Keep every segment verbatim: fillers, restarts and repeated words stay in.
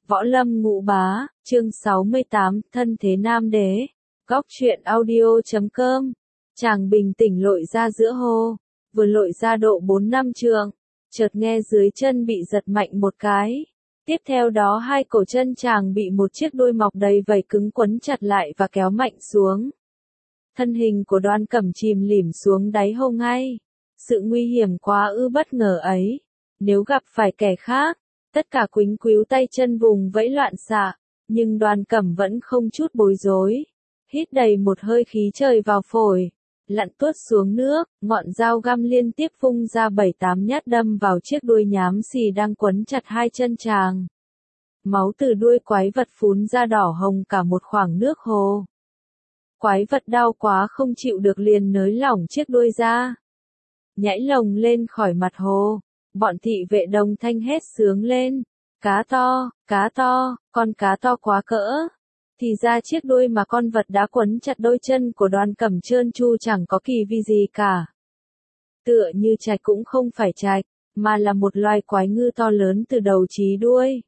Võ Lâm Ngũ Bá, chương sáu mươi tám, Thân Thế Nam Đế. Góc truyện audio chấm com. Chàng bình tĩnh lội ra giữa hồ, vừa lội ra độ bốn năm trượng, chợt nghe dưới chân bị giật mạnh một cái. Tiếp theo đó hai cổ chân chàng bị một chiếc đuôi mọc đầy vảy cứng quấn chặt lại và kéo mạnh xuống. Thân hình của Đoan Cẩm chìm lìm xuống đáy hồ ngay. Sự nguy hiểm quá ư bất ngờ ấy, nếu gặp phải kẻ khác, tất cả quýnh quíu tay chân vùng vẫy loạn xạ, nhưng Đoan Cẩm vẫn không chút bối rối, hít đầy một hơi khí trời vào phổi, lặn tuốt xuống nước, ngọn dao găm liên tiếp vung ra bảy tám nhát đâm vào chiếc đuôi nhám xì đang quấn chặt hai chân chàng. Máu từ đuôi quái vật phún ra đỏ hồng cả một khoảng nước hồ. Quái vật đau quá không chịu được liền nới lỏng chiếc đuôi ra, nhảy lồng lên khỏi mặt hồ. Bọn thị vệ đồng thanh hét sướng lên, cá to, cá to, con cá to quá cỡ. Thì ra chiếc đuôi mà con vật đã quấn chặt đôi chân của Đoan Cẩm trơn tru chẳng có kỳ vi gì cả. Tựa như trạch cũng không phải trạch, mà là một loài quái ngư to lớn từ đầu chí đuôi.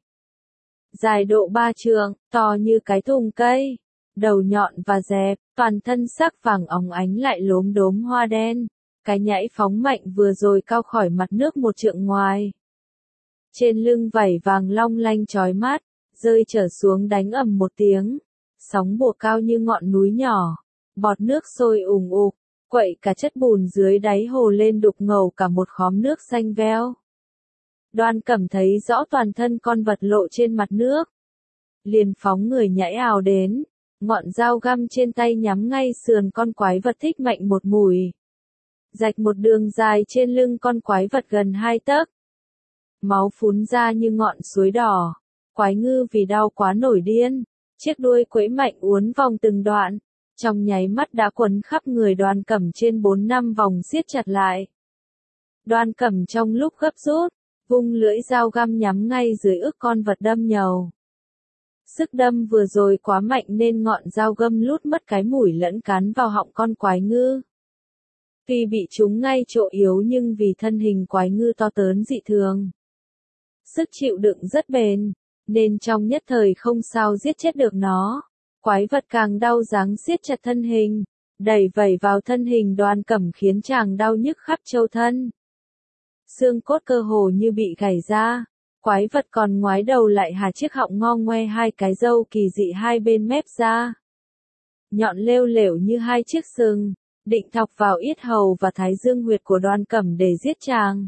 Dài độ ba trượng, to như cái thùng cây, đầu nhọn và dẹp, toàn thân sắc vàng óng ánh lại lốm đốm hoa đen. Cái nhảy phóng mạnh vừa rồi cao khỏi mặt nước một trượng ngoài. Trên lưng vảy vàng long lanh chói mắt, rơi trở xuống đánh ầm một tiếng. Sóng bùa cao như ngọn núi nhỏ, bọt nước sôi ùng ục, quậy cả chất bùn dưới đáy hồ lên đục ngầu cả một khóm nước xanh veo. Đoan Cẩm thấy rõ toàn thân con vật lộ trên mặt nước. Liền phóng người nhảy ào đến, ngọn dao găm trên tay nhắm ngay sườn con quái vật thích mạnh một mùi. Rạch một đường dài trên lưng con quái vật gần hai tấc. Máu phún ra như ngọn suối đỏ. Quái ngư vì đau quá nổi điên, chiếc đuôi quẫy mạnh uốn vòng từng đoạn, trong nháy mắt đã quấn khắp người Đoan Cẩm trên bốn năm vòng siết chặt lại. Đoan Cẩm trong lúc gấp rút, vung lưỡi dao găm nhắm ngay dưới ức con vật đâm nhầu. Sức đâm vừa rồi quá mạnh nên ngọn dao găm lút mất cái mũi lẫn cán vào họng con quái ngư. Tuy bị trúng ngay chỗ yếu nhưng vì thân hình quái ngư to lớn dị thường, sức chịu đựng rất bền, nên trong nhất thời không sao giết chết được nó. Quái vật càng đau dáng siết chặt thân hình, đẩy vẩy vào thân hình Đoan Cẩm khiến chàng đau nhức khắp châu thân. Xương cốt cơ hồ như bị gảy ra, quái vật còn ngoái đầu lại hà chiếc họng ngong ngoe hai cái râu kỳ dị hai bên mép ra. Nhọn lêu lểu như hai chiếc sừng, định thọc vào yết hầu và thái dương huyệt của Đoan Cẩm để giết chàng.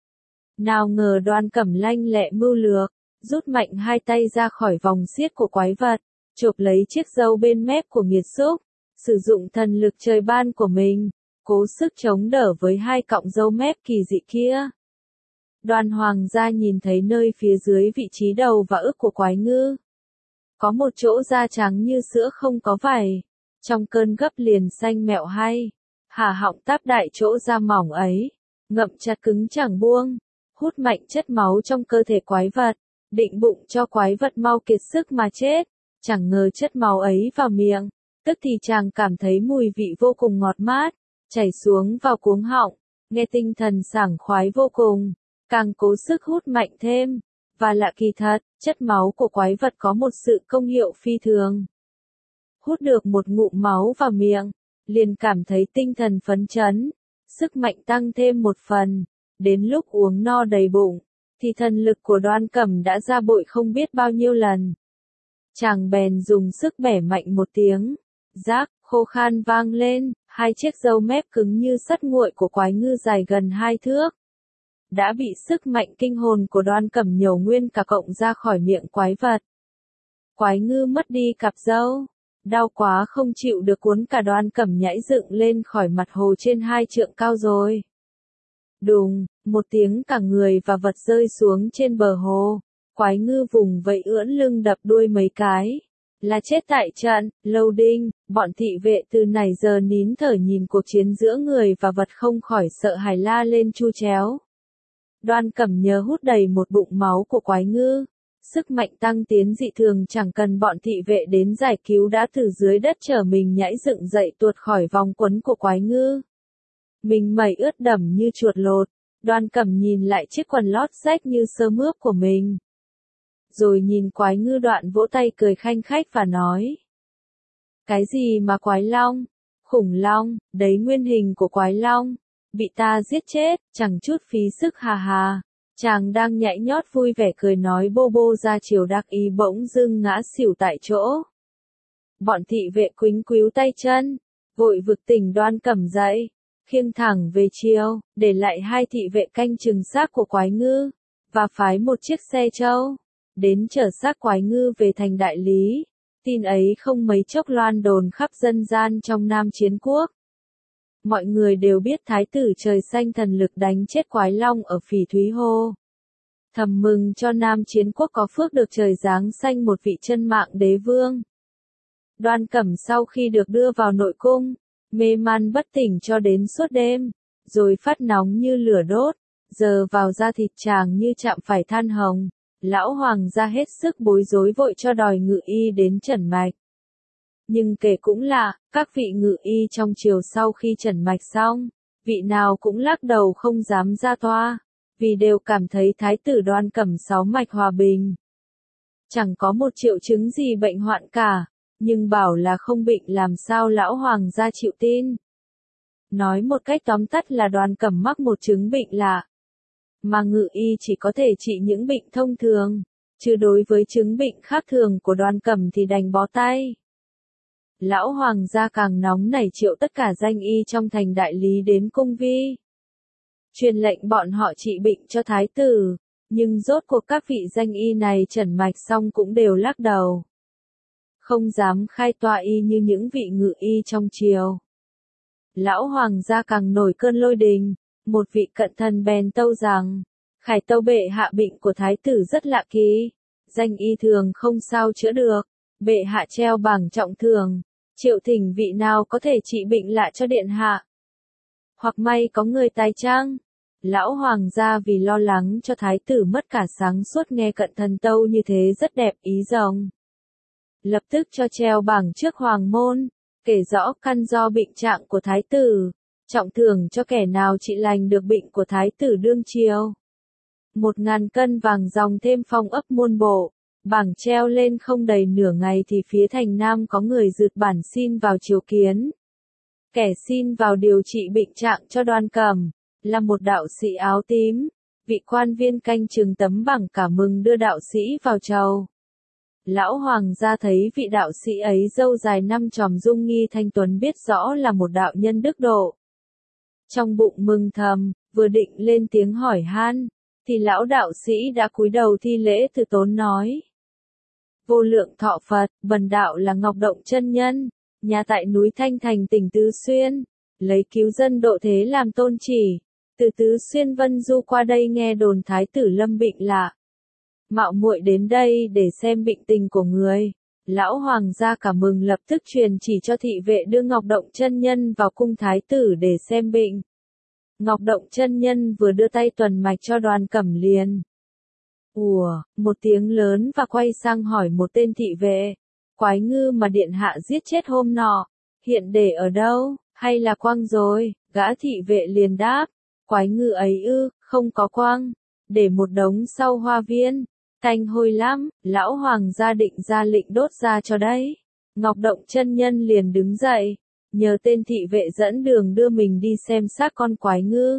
Nào ngờ Đoan Cẩm lanh lẹ mưu lược, rút mạnh hai tay ra khỏi vòng siết của quái vật, chộp lấy chiếc râu bên mép của nghiệt xúc, sử dụng thần lực trời ban của mình, cố sức chống đỡ với hai cọng râu mép kỳ dị kia. Đoan Hoàng gia nhìn thấy nơi phía dưới vị trí đầu và ức của quái ngư, có một chỗ da trắng như sữa không có vảy. Trong cơn gấp liền xanh mẹo hay, hà họng táp đại chỗ da mỏng ấy, ngậm chặt cứng chẳng buông, hút mạnh chất máu trong cơ thể quái vật, định bụng cho quái vật mau kiệt sức mà chết. Chẳng ngờ chất máu ấy vào miệng, tức thì chàng cảm thấy mùi vị vô cùng ngọt mát, chảy xuống vào cuống họng, nghe tinh thần sảng khoái vô cùng, càng cố sức hút mạnh thêm. Và lạ kỳ thật, chất máu của quái vật có một sự công hiệu phi thường. Hút được một ngụm máu vào miệng, liền cảm thấy tinh thần phấn chấn, sức mạnh tăng thêm một phần. Đến lúc uống no đầy bụng, thì thần lực của Đoan Cẩm đã ra bội không biết bao nhiêu lần. Chàng bèn dùng sức bẻ mạnh một tiếng, rác, khô khan vang lên, hai chiếc râu mép cứng như sắt nguội của quái ngư dài gần hai thước. Đã bị sức mạnh kinh hồn của Đoan Cẩm nhổ nguyên cả cọng ra khỏi miệng quái vật. Quái ngư mất đi cặp râu. Đau quá không chịu được cuốn cả Đoan Cẩm nhảy dựng lên khỏi mặt hồ trên hai trượng cao rồi. Đùng, một tiếng cả người và vật rơi xuống trên bờ hồ. Quái ngư vùng vẫy ưỡn lưng đập đuôi mấy cái. Là chết tại trận. Lâu Đinh, bọn thị vệ từ nãy giờ nín thở nhìn cuộc chiến giữa người và vật không khỏi sợ hãi la lên chu chéo. Đoan Cẩm nhớ hút đầy một bụng máu của quái ngư. Sức mạnh tăng tiến dị thường chẳng cần bọn thị vệ đến giải cứu đã từ dưới đất trở mình nhảy dựng dậy tuột khỏi vòng quấn của quái ngư. Mình mẩy ướt đẫm như chuột lột, Đoan Cẩm nhìn lại chiếc quần lót rách như sơ mướp của mình. rồi nhìn Quái Ngư Đoạn vỗ tay cười khanh khách và nói. Cái gì mà Quái Long? Khủng long, đấy nguyên hình của Quái Long. Bị ta giết chết, chẳng chút phí sức hà hà. Chàng đang nhảy nhót vui vẻ cười nói bô bô ra chiều đắc ý bỗng dưng ngã xỉu tại chỗ. Bọn thị vệ quýnh quíu tay chân, vội vực tỉnh Đoan Cẩm dậy, khiêng thẳng về chiều, để lại hai thị vệ canh chừng xác của Quái Ngư, và phái một chiếc xe trâu, đến chở xác Quái Ngư về thành Đại Lý. Tin ấy không mấy chốc loan đồn khắp dân gian trong Nam Chiến Quốc. Mọi người đều biết Thái tử trời xanh thần lực đánh chết Quái Long ở Phỉ Thúy Hồ. Thầm mừng cho Nam Chiến Quốc có phước được trời giáng sanh một vị chân mạng đế vương. Đoan Cẩm sau khi được đưa vào nội cung, mê man bất tỉnh cho đến suốt đêm, rồi phát nóng như lửa đốt, giờ vào da thịt chàng như chạm phải than hồng. Lão hoàng gia hết sức bối rối vội cho đòi ngự y đến trần mạch. Nhưng kể cũng lạ, các vị ngự y trong triều sau khi trần mạch xong, vị nào cũng lắc đầu không dám ra toa, vì đều cảm thấy Thái tử Đoan Cẩm sáu mạch hòa bình. Chẳng có một triệu chứng gì bệnh hoạn cả, nhưng bảo là không bệnh làm sao lão hoàng gia chịu tin. Nói một cách tóm tắt là Đoan Cẩm mắc một chứng bệnh lạ. Mà ngự y chỉ có thể trị những bệnh thông thường, chứ đối với chứng bệnh khác thường của Đoan Cẩm thì đành bó tay. Lão hoàng gia càng nóng nảy triệu tất cả danh y trong thành Đại Lý đến cung vi. Truyền lệnh bọn họ trị bệnh cho thái tử, nhưng rốt cuộc các vị danh y này trần mạch xong cũng đều lắc đầu. Không dám khai toa y như những vị ngự y trong triều. Lão hoàng gia càng nổi cơn lôi đình. Một vị cận thần bèn tâu rằng, khải tâu bệ hạ bệnh của thái tử rất lạ kỳ, danh y thường không sao chữa được, bệ hạ treo bảng trọng thường, triệu thỉnh vị nào có thể trị bệnh lạ cho điện hạ. Hoặc may có người tài chăng? Lão hoàng gia vì lo lắng cho thái tử mất cả sáng suốt nghe cận thần tâu như thế rất đẹp ý rồng. Lập tức cho treo bảng trước hoàng môn, kể rõ căn do bệnh trạng của thái tử. Trọng thưởng cho kẻ nào trị lành được bệnh của thái tử đương triều. Một ngàn cân vàng dòng thêm phong ấp muôn bộ, bảng treo lên không đầy nửa ngày thì phía thành Nam có người rượt bản xin vào triều kiến. Kẻ xin vào điều trị bệnh trạng cho Đoan Cẩm, là một đạo sĩ áo tím, vị quan viên canh chừng tấm bảng cả mừng đưa đạo sĩ vào chầu. Lão hoàng gia thấy vị đạo sĩ ấy râu dài năm chòm dung nghi thanh tuấn biết rõ là một đạo nhân đức độ. Trong bụng mừng thầm, vừa định lên tiếng hỏi han, thì lão đạo sĩ đã cúi đầu thi lễ từ tốn nói. Vô lượng thọ Phật, bần đạo là Ngọc Động chân nhân, nhà tại núi Thanh Thành tỉnh Tứ Xuyên, lấy cứu dân độ thế làm tôn chỉ, từ Tứ Xuyên Vân Du qua đây nghe đồn thái tử lâm bệnh lạ. Mạo muội đến đây để xem bệnh tình của người. Lão hoàng gia cả mừng lập tức truyền chỉ cho thị vệ đưa Ngọc Động chân nhân vào cung thái tử để xem bệnh. Ngọc Động chân nhân vừa đưa tay tuần mạch cho Đoan Cẩm liền. Ủa, một tiếng lớn và quay sang hỏi một tên thị vệ. Quái Ngư mà điện hạ giết chết hôm nọ, hiện để ở đâu, hay là quăng rồi? Gã thị vệ liền đáp. Quái Ngư ấy ư, không có quăng, để một đống sau hoa viên. Tanh hôi lắm, lão hoàng gia định ra lệnh đốt ra cho đấy. Ngọc Động chân nhân liền đứng dậy, nhờ tên thị vệ dẫn đường đưa mình đi xem xác con Quái Ngư.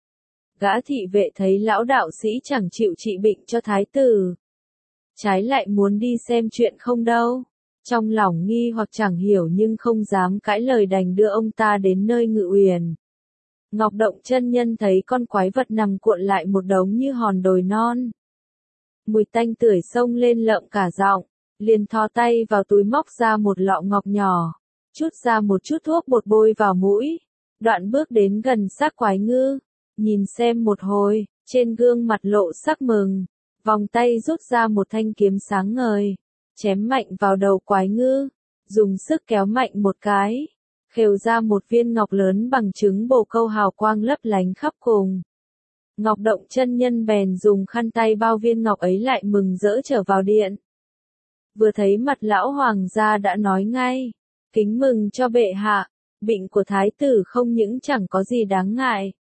Gã thị vệ thấy lão đạo sĩ chẳng chịu trị bệnh cho thái tử, trái lại muốn đi xem chuyện không đâu. Trong lòng nghi hoặc chẳng hiểu nhưng không dám cãi lời đành đưa ông ta đến nơi ngự uyển. Ngọc Động chân nhân thấy con quái vật nằm cuộn lại một đống như hòn đồi non. Mùi tanh tưởi xông lên lợm cả giọng, liền thò tay vào túi móc ra một lọ ngọc nhỏ, chút ra một chút thuốc bột bôi vào mũi, đoạn bước đến gần xác Quái Ngư, nhìn xem một hồi, trên gương mặt lộ sắc mừng, vòng tay rút ra một thanh kiếm sáng ngời, chém mạnh vào đầu Quái Ngư, dùng sức kéo mạnh một cái, khều ra một viên ngọc lớn bằng trứng bồ câu hào quang lấp lánh khắp cùng. Ngọc Động chân nhân bèn dùng khăn tay bao viên ngọc ấy lại mừng rỡ trở vào điện. Vừa thấy mặt lão hoàng gia đã nói ngay, kính mừng cho bệ hạ, bệnh của thái tử không những chẳng có gì đáng ngại,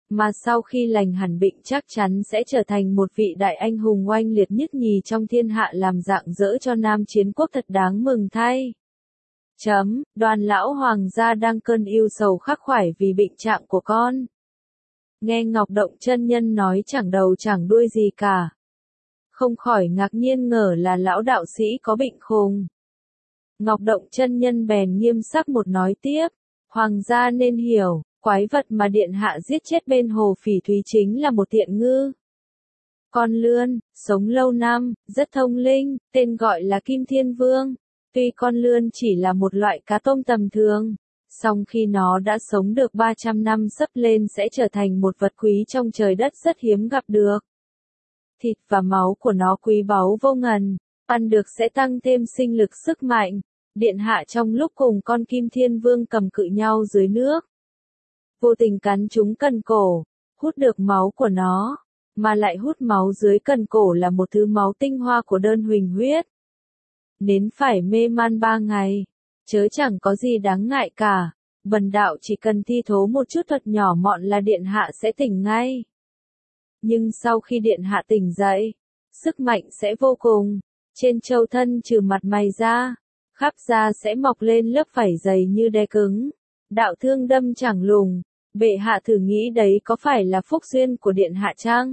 mà sau khi lành hẳn bệnh chắc chắn sẽ trở thành một vị đại anh hùng oanh liệt nhất nhì trong thiên hạ, làm rạng rỡ cho Nam Chiến Quốc thật đáng mừng thay. Chấm, Đoàn lão hoàng gia đang cơn ưu sầu khắc khoải vì bệnh trạng của con. Nghe Ngọc Động chân nhân nói chẳng đầu chẳng đuôi gì cả. Không khỏi ngạc nhiên ngờ là lão đạo sĩ có bệnh khùng. Ngọc Động chân nhân bèn nghiêm sắc một nói tiếp, hoàng gia nên hiểu, quái vật mà điện hạ giết chết bên hồ phỉ thúy chính là một tiện ngư. Con lươn, sống lâu năm, rất thông linh, tên gọi là Kim Thiên Vương. Tuy con lươn chỉ là một loại cá tôm tầm thường, song khi nó đã sống được ba trăm năm sắp lên sẽ trở thành một vật quý trong trời đất rất hiếm gặp được. Thịt và máu của nó quý báu vô ngần, ăn được sẽ tăng thêm sinh lực sức mạnh. Điện hạ trong lúc cùng con Kim Thiên Vương cầm cự nhau dưới nước, vô tình cắn trúng cần cổ, hút được máu của nó, mà lại hút máu dưới cần cổ là một thứ máu tinh hoa của đơn huỳnh huyết. Đến phải mê man ba ngày, chớ chẳng có gì đáng ngại cả, bần đạo chỉ cần thi thố một chút thuật nhỏ mọn là điện hạ sẽ tỉnh ngay. Nhưng sau khi điện hạ tỉnh dậy, sức mạnh sẽ vô cùng, trên châu thân trừ mặt mày ra, khắp da sẽ mọc lên lớp vảy dày như đe cứng, đạo thương đâm chẳng lùng, bệ hạ thử nghĩ đấy có phải là phúc duyên của điện hạ chăng?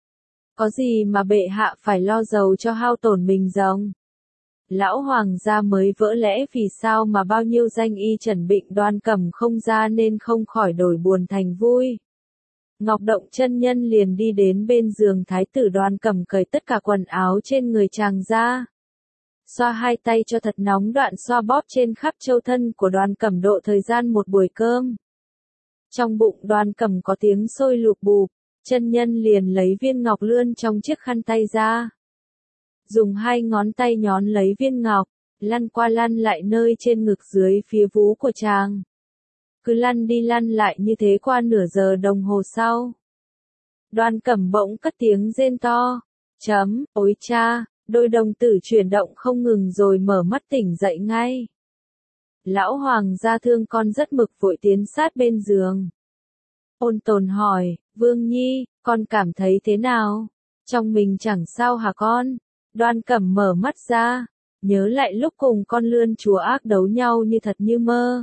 Có gì mà bệ hạ phải lo giàu cho hao tổn mình rồng? Lão hoàng gia mới vỡ lẽ vì sao mà bao nhiêu danh y trần bệnh Đoan Cẩm không ra nên không khỏi đổi buồn thành vui. Ngọc Động chân nhân liền đi đến bên giường thái tử Đoan Cẩm cởi tất cả quần áo trên người chàng ra. Xoa hai tay cho thật nóng, đoạn xoa bóp trên khắp châu thân của Đoan Cẩm độ thời gian một buổi cơm. Trong bụng Đoan Cẩm có tiếng sôi lụp bụp, chân nhân liền lấy viên ngọc lươn trong chiếc khăn tay ra. Dùng hai ngón tay nhón lấy viên ngọc, lăn qua lăn lại nơi trên ngực dưới phía vú của chàng. Cứ lăn đi lăn lại như thế qua nửa giờ đồng hồ sau. Đoan Cẩm bỗng cất tiếng rên to. Chấm, ôi cha, đôi đồng tử chuyển động không ngừng rồi mở mắt tỉnh dậy ngay. Lão hoàng gia thương con rất mực vội tiến sát bên giường. Ôn tồn hỏi, Vương Nhi, con cảm thấy thế nào? Trong mình chẳng sao hả con? Đoan Cẩm mở mắt ra, nhớ lại lúc cùng con lươn chúa ác đấu nhau như thật như mơ.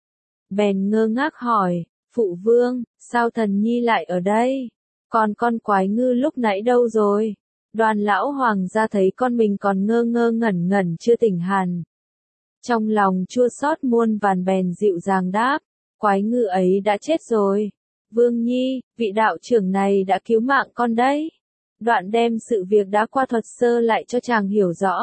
Bèn ngơ ngác hỏi, phụ vương, sao thần nhi lại ở đây? Còn con quái ngư lúc nãy đâu rồi? Đoàn lão hoàng gia thấy con mình còn ngơ ngơ ngẩn ngẩn chưa tỉnh hẳn. Trong lòng chua xót muôn vàn bèn dịu dàng đáp, quái ngư ấy đã chết rồi. Vương Nhi, vị đạo trưởng này đã cứu mạng con đấy. Đoạn đem sự việc đã qua thuật sơ lại cho chàng hiểu rõ.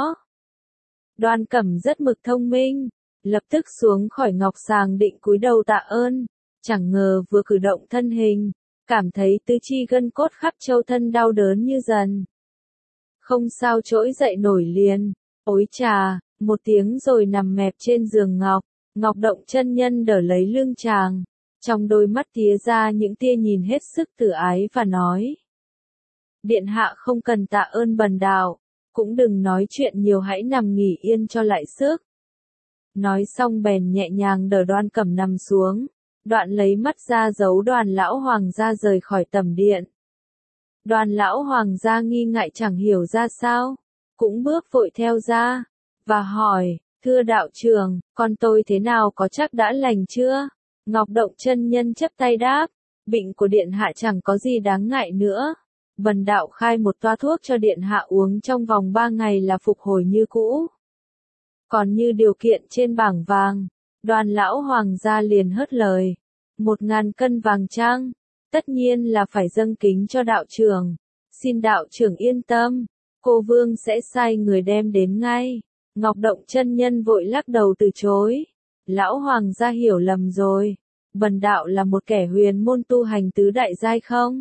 Đoan Cẩm rất mực thông minh, lập tức xuống khỏi ngọc sàng định cúi đầu tạ ơn, chẳng ngờ vừa cử động thân hình, cảm thấy tứ chi gân cốt khắp châu thân đau đớn như dần. Không sao trỗi dậy nổi liền, ối chà, một tiếng rồi nằm mẹp trên giường ngọc, Ngọc Động chân nhân đỡ lấy lưng chàng, trong đôi mắt tía ra những tia nhìn hết sức từ ái và nói. Điện hạ không cần tạ ơn bần đạo, cũng đừng nói chuyện nhiều, hãy nằm nghỉ yên cho lại sức. Nói xong bèn nhẹ nhàng đỡ Đoan Cẩm nằm xuống, đoạn lấy mắt ra giấu Đoàn lão hoàng gia rời khỏi tầm điện. Đoàn lão hoàng gia nghi ngại chẳng hiểu ra sao, cũng bước vội theo ra, và hỏi, thưa đạo trưởng, con tôi thế nào, có chắc đã lành chưa? Ngọc Động chân nhân chắp tay đáp, bệnh của điện hạ chẳng có gì đáng ngại nữa. Bần đạo khai một toa thuốc cho điện hạ uống trong vòng ba ngày là phục hồi như cũ. Còn như điều kiện trên bảng vàng, Đoàn lão hoàng gia liền hớt lời. Một ngàn cân vàng trang, tất nhiên là phải dâng kính cho đạo trưởng. Xin đạo trưởng yên tâm, cô vương sẽ sai người đem đến ngay. Ngọc Động chân nhân vội lắc đầu từ chối. Lão hoàng gia hiểu lầm rồi. Bần đạo là một kẻ huyền môn tu hành tứ đại giai không?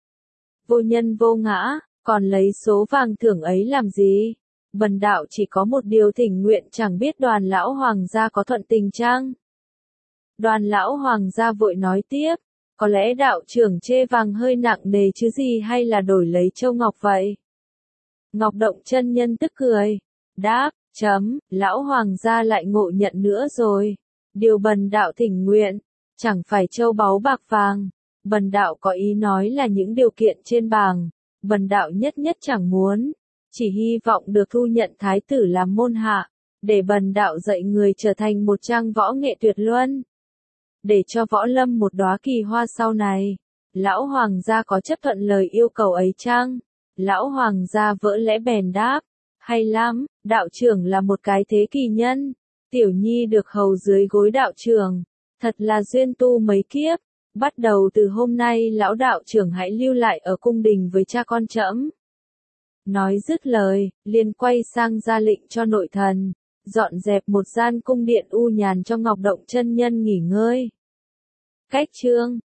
Vô nhân vô ngã, còn lấy số vàng thưởng ấy làm gì? Bần đạo chỉ có một điều thỉnh nguyện, chẳng biết Đoàn lão hoàng gia có thuận tình chăng? Đoàn lão hoàng gia vội nói tiếp, có lẽ đạo trưởng chê vàng hơi nặng nề chứ gì, hay là đổi lấy châu ngọc vậy? Ngọc Động chân nhân tức cười, đáp, chấm, lão hoàng gia lại ngộ nhận nữa rồi. Điều bần đạo thỉnh nguyện, chẳng phải châu báu bạc vàng, Bần đạo có ý nói là những điều kiện trên bảng, bần đạo nhất nhất chẳng muốn, chỉ hy vọng được thu nhận thái tử làm môn hạ, để bần đạo dạy người trở thành một trang võ nghệ tuyệt luân. Để cho võ lâm một đóa kỳ hoa sau này. Lão hoàng gia có chấp thuận lời yêu cầu ấy chăng? Lão hoàng gia vỡ lẽ bèn đáp. Hay lắm, đạo trưởng là một cái thế kỳ nhân. Tiểu nhi được hầu dưới gối đạo trưởng. Thật là duyên tu mấy kiếp. Bắt đầu từ hôm nay lão đạo trưởng hãy lưu lại ở cung đình với cha con trẫm. Nói dứt lời, liền quay sang ra lệnh cho nội thần. Dọn dẹp một gian cung điện u nhàn cho Ngọc Động chân nhân nghỉ ngơi. Cách chương